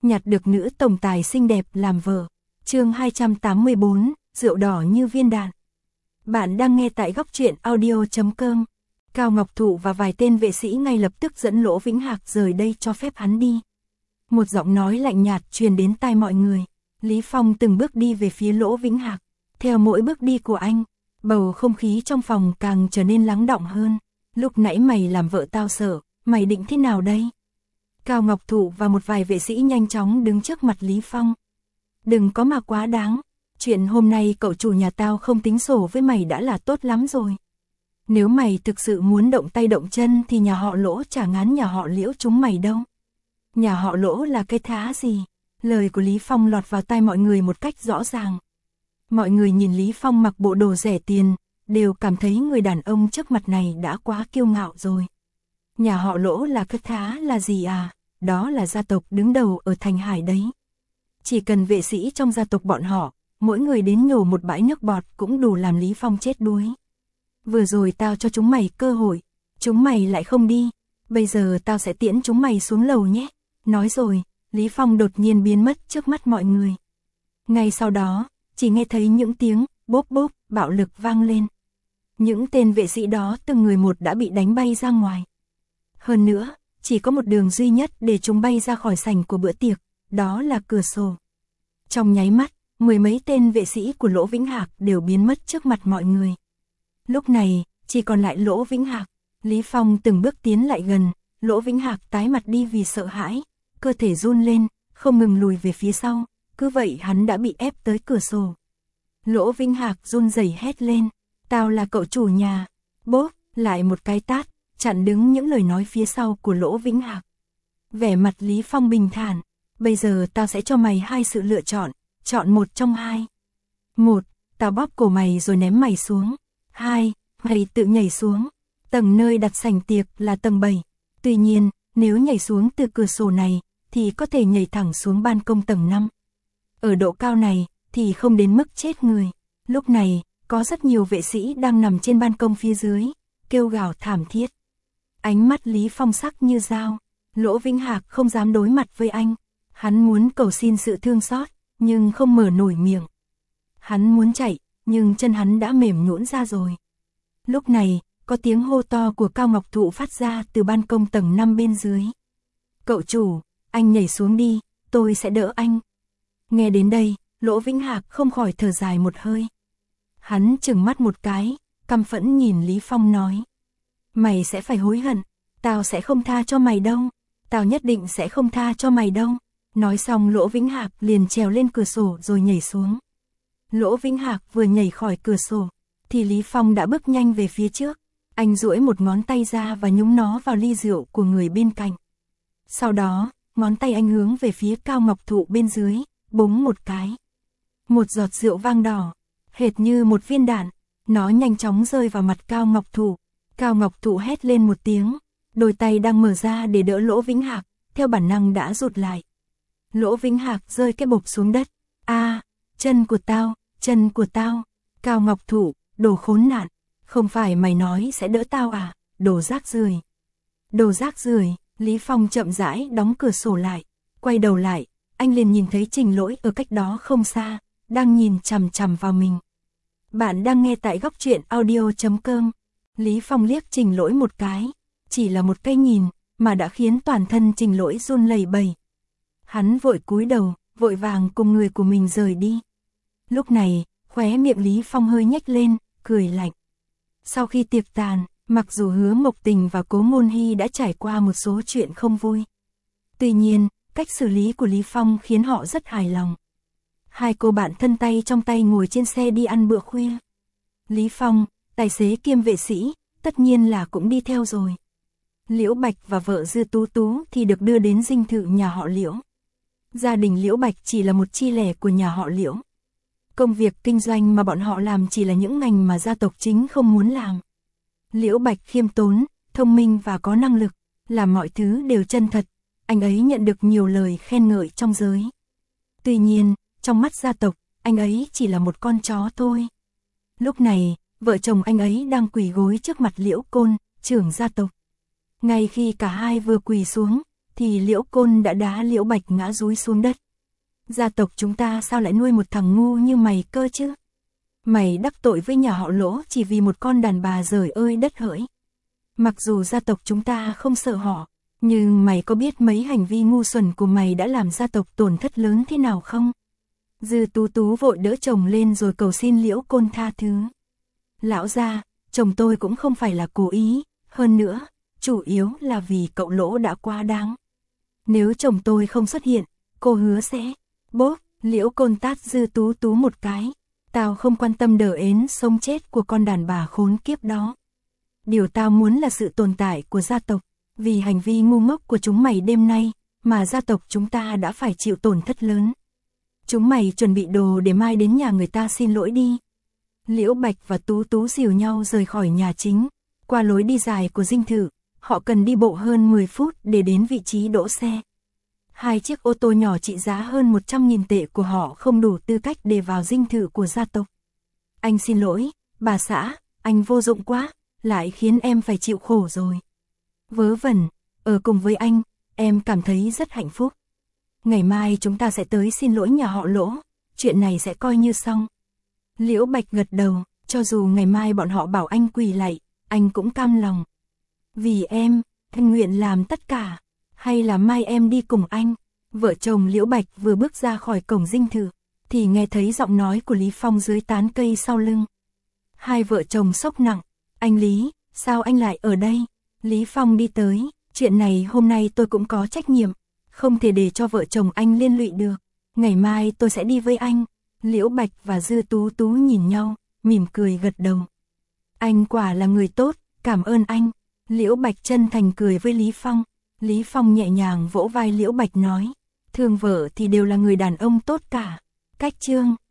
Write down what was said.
nhặt được nữ tổng tài xinh đẹp làm vợ. Chương 284, rượu đỏ như viên đạn. Bạn đang nghe tại góc truyện audio.com. Cao Ngọc Thụ và vài tên vệ sĩ ngay lập tức dẫn Lỗ Vĩnh Hạc rời đây, cho phép hắn đi. Một giọng nói lạnh nhạt truyền đến tai mọi người. Lý Phong từng bước đi về phía Lỗ Vĩnh Hạc. Theo mỗi bước đi của anh, bầu không khí trong phòng càng trở nên lắng đọng hơn. Lúc nãy mày làm vợ tao sợ, mày định thế nào đây? Cao Ngọc Thụ và một vài vệ sĩ nhanh chóng đứng trước mặt Lý Phong. Đừng có mà quá đáng, chuyện hôm nay cậu chủ nhà tao không tính sổ với mày đã là tốt lắm rồi. Nếu mày thực sự muốn động tay động chân thì nhà họ Lỗ chả ngán nhà họ Liễu chúng mày đâu. Nhà họ Lỗ là cái thá gì? Lời của Lý Phong lọt vào tai mọi người một cách rõ ràng. Mọi người nhìn Lý Phong mặc bộ đồ rẻ tiền, đều cảm thấy người đàn ông trước mặt này đã quá kiêu ngạo rồi. Nhà họ Lỗ là cái thá là gì à? Đó là gia tộc đứng đầu ở Thành Hải đấy. Chỉ cần vệ sĩ trong gia tộc bọn họ, mỗi người đến nhổ một bãi nước bọt cũng đủ làm Lý Phong chết đuối. Vừa rồi tao cho chúng mày cơ hội, chúng mày lại không đi, bây giờ tao sẽ tiễn chúng mày xuống lầu nhé. Nói rồi, Lý Phong đột nhiên biến mất trước mắt mọi người. Ngay sau đó, chỉ nghe thấy những tiếng bốp bốp bạo lực vang lên. Những tên vệ sĩ đó từng người một đã bị đánh bay ra ngoài. Hơn nữa, chỉ có một đường duy nhất để chúng bay ra khỏi sảnh của bữa tiệc, đó là cửa sổ. Trong nháy mắt, mười mấy tên vệ sĩ của Lỗ Vĩnh Hạc đều biến mất trước mặt mọi người. Lúc này, chỉ còn lại Lỗ Vĩnh Hạc. Lý Phong từng bước tiến lại gần, Lỗ Vĩnh Hạc tái mặt đi vì sợ hãi, cơ thể run lên, không ngừng lùi về phía sau, cứ vậy hắn đã bị ép tới cửa sổ. Lỗ Vĩnh Hạc run rẩy hét lên, tao là cậu chủ nhà. Bốp, lại một cái tát, chặn đứng những lời nói phía sau của Lỗ Vĩnh Hạc. Vẻ mặt Lý Phong bình thản, bây giờ tao sẽ cho mày hai sự lựa chọn, chọn một trong hai. Một, tao bóp cổ mày rồi ném mày xuống. Hai, mày tự nhảy xuống. Tầng nơi đặt sảnh tiệc là tầng 7. Tuy nhiên, nếu nhảy xuống từ cửa sổ này, thì có thể nhảy thẳng xuống ban công tầng 5. Ở độ cao này, thì không đến mức chết người. Lúc này, có rất nhiều vệ sĩ đang nằm trên ban công phía dưới, kêu gào thảm thiết. Ánh mắt Lý Phong sắc như dao. Lỗ Vĩnh Hạc không dám đối mặt với anh. Hắn muốn cầu xin sự thương xót, nhưng không mở nổi miệng. Hắn muốn chạy, nhưng chân hắn đã mềm nhũn ra rồi. Lúc này, có tiếng hô to của Cao Ngọc Thụ phát ra từ ban công tầng 5 bên dưới. Cậu chủ, anh nhảy xuống đi, tôi sẽ đỡ anh. Nghe đến đây, Lỗ Vĩnh Hạc không khỏi thở dài một hơi. Hắn trừng mắt một cái, căm phẫn nhìn Lý Phong nói. Mày sẽ phải hối hận, tao sẽ không tha cho mày đâu, tao nhất định sẽ không tha cho mày đâu. Nói xong Lỗ Vĩnh Hạc liền trèo lên cửa sổ rồi nhảy xuống. Lỗ Vĩnh Hạc vừa nhảy khỏi cửa sổ, thì Lý Phong đã bước nhanh về phía trước. Anh duỗi một ngón tay ra và nhúng nó vào ly rượu của người bên cạnh. Sau đó, ngón tay anh hướng về phía Cao Ngọc Thụ bên dưới, búng một cái. Một giọt rượu vang đỏ, hệt như một viên đạn, nó nhanh chóng rơi vào mặt Cao Ngọc Thụ. Cao Ngọc Thụ hét lên một tiếng, đôi tay đang mở ra để đỡ Lỗ Vĩnh Hạc, theo bản năng đã rụt lại. Lỗ Vĩnh Hạc rơi cái bộp xuống đất. A, chân của tao, chân của tao. Cao Ngọc Thụ, đồ khốn nạn, không phải mày nói sẽ đỡ tao à, đồ rác rưởi. Đồ rác rưởi. Lý Phong chậm rãi đóng cửa sổ lại, quay đầu lại, anh liền nhìn thấy Trình Lỗi ở cách đó không xa, đang nhìn chằm chằm vào mình. Bạn đang nghe tại góc truyện audio.com. Lý Phong liếc Trình Lỗi một cái, chỉ là một cái nhìn, mà đã khiến toàn thân Trình Lỗi run lẩy bẩy. Hắn vội cúi đầu, vội vàng cùng người của mình rời đi. Lúc này, khóe miệng Lý Phong hơi nhếch lên, cười lạnh. Sau khi tiệc tàn, mặc dù Hứa Mộc Tình và Cố Ngôn Hy đã trải qua một số chuyện không vui. Tuy nhiên, cách xử lý của Lý Phong khiến họ rất hài lòng. Hai cô bạn thân tay trong tay ngồi trên xe đi ăn bữa khuya. Lý Phong, tài xế kiêm vệ sĩ, tất nhiên là cũng đi theo rồi. Liễu Bạch và vợ Dư Tú Tú thì được đưa đến dinh thự nhà họ Liễu. Gia đình Liễu Bạch chỉ là một chi lẻ của nhà họ Liễu. Công việc kinh doanh mà bọn họ làm chỉ là những ngành mà gia tộc chính không muốn làm. Liễu Bạch khiêm tốn, thông minh và có năng lực, làm mọi thứ đều chân thật, anh ấy nhận được nhiều lời khen ngợi trong giới. Tuy nhiên, trong mắt gia tộc, anh ấy chỉ là một con chó thôi. Lúc này, vợ chồng anh ấy đang quỳ gối trước mặt Liễu Côn, trưởng gia tộc. Ngay khi cả hai vừa quỳ xuống, thì Liễu Côn đã đá Liễu Bạch ngã dúi xuống đất. Gia tộc chúng ta sao lại nuôi một thằng ngu như mày cơ chứ? Mày đắc tội với nhà họ Lỗ chỉ vì một con đàn bà giời ơi đất hỡi. Mặc dù gia tộc chúng ta không sợ họ, nhưng mày có biết mấy hành vi ngu xuẩn của mày đã làm gia tộc tổn thất lớn thế nào không? Dư Tú Tú vội đỡ chồng lên rồi cầu xin Liễu Côn tha thứ. Lão gia, chồng tôi cũng không phải là cố ý, hơn nữa, chủ yếu là vì cậu Lỗ đã quá đáng. Nếu chồng tôi không xuất hiện, cô hứa sẽ... Bốp, Liễu Côn tát Dư Tú Tú một cái. Tao không quan tâm đờ ến sống chết của con đàn bà khốn kiếp đó. Điều tao muốn là sự tồn tại của gia tộc. Vì hành vi ngu ngốc của chúng mày đêm nay, mà gia tộc chúng ta đã phải chịu tổn thất lớn. Chúng mày chuẩn bị đồ để mai đến nhà người ta xin lỗi đi. Liễu Bạch và Tú Tú dìu nhau rời khỏi nhà chính. Qua lối đi dài của dinh thự, họ cần đi bộ hơn 10 phút để đến vị trí đỗ xe. Hai chiếc ô tô nhỏ trị giá hơn 100.000 tệ của họ không đủ tư cách để vào dinh thự của gia tộc. Anh xin lỗi, bà xã, anh vô dụng quá, lại khiến em phải chịu khổ rồi. Vớ vẩn, ở cùng với anh, em cảm thấy rất hạnh phúc. Ngày mai chúng ta sẽ tới xin lỗi nhà họ Lỗ, chuyện này sẽ coi như xong. Liễu Bạch gật đầu, cho dù ngày mai bọn họ bảo anh quỳ lạy, anh cũng cam lòng. Vì em, anh nguyện làm tất cả, hay là mai em đi cùng anh. Vợ chồng Liễu Bạch vừa bước ra khỏi cổng dinh thự, thì nghe thấy giọng nói của Lý Phong dưới tán cây sau lưng. Hai vợ chồng sốc nặng, anh Lý, sao anh lại ở đây? Lý Phong đi tới, chuyện này hôm nay tôi cũng có trách nhiệm, không thể để cho vợ chồng anh liên lụy được. Ngày mai tôi sẽ đi với anh. Liễu Bạch và Dư Tú Tú nhìn nhau, mỉm cười gật đầu. Anh quả là người tốt, cảm ơn anh. Liễu Bạch chân thành cười với Lý Phong. Lý Phong nhẹ nhàng vỗ vai Liễu Bạch nói, thương vợ thì đều là người đàn ông tốt cả. Cách chương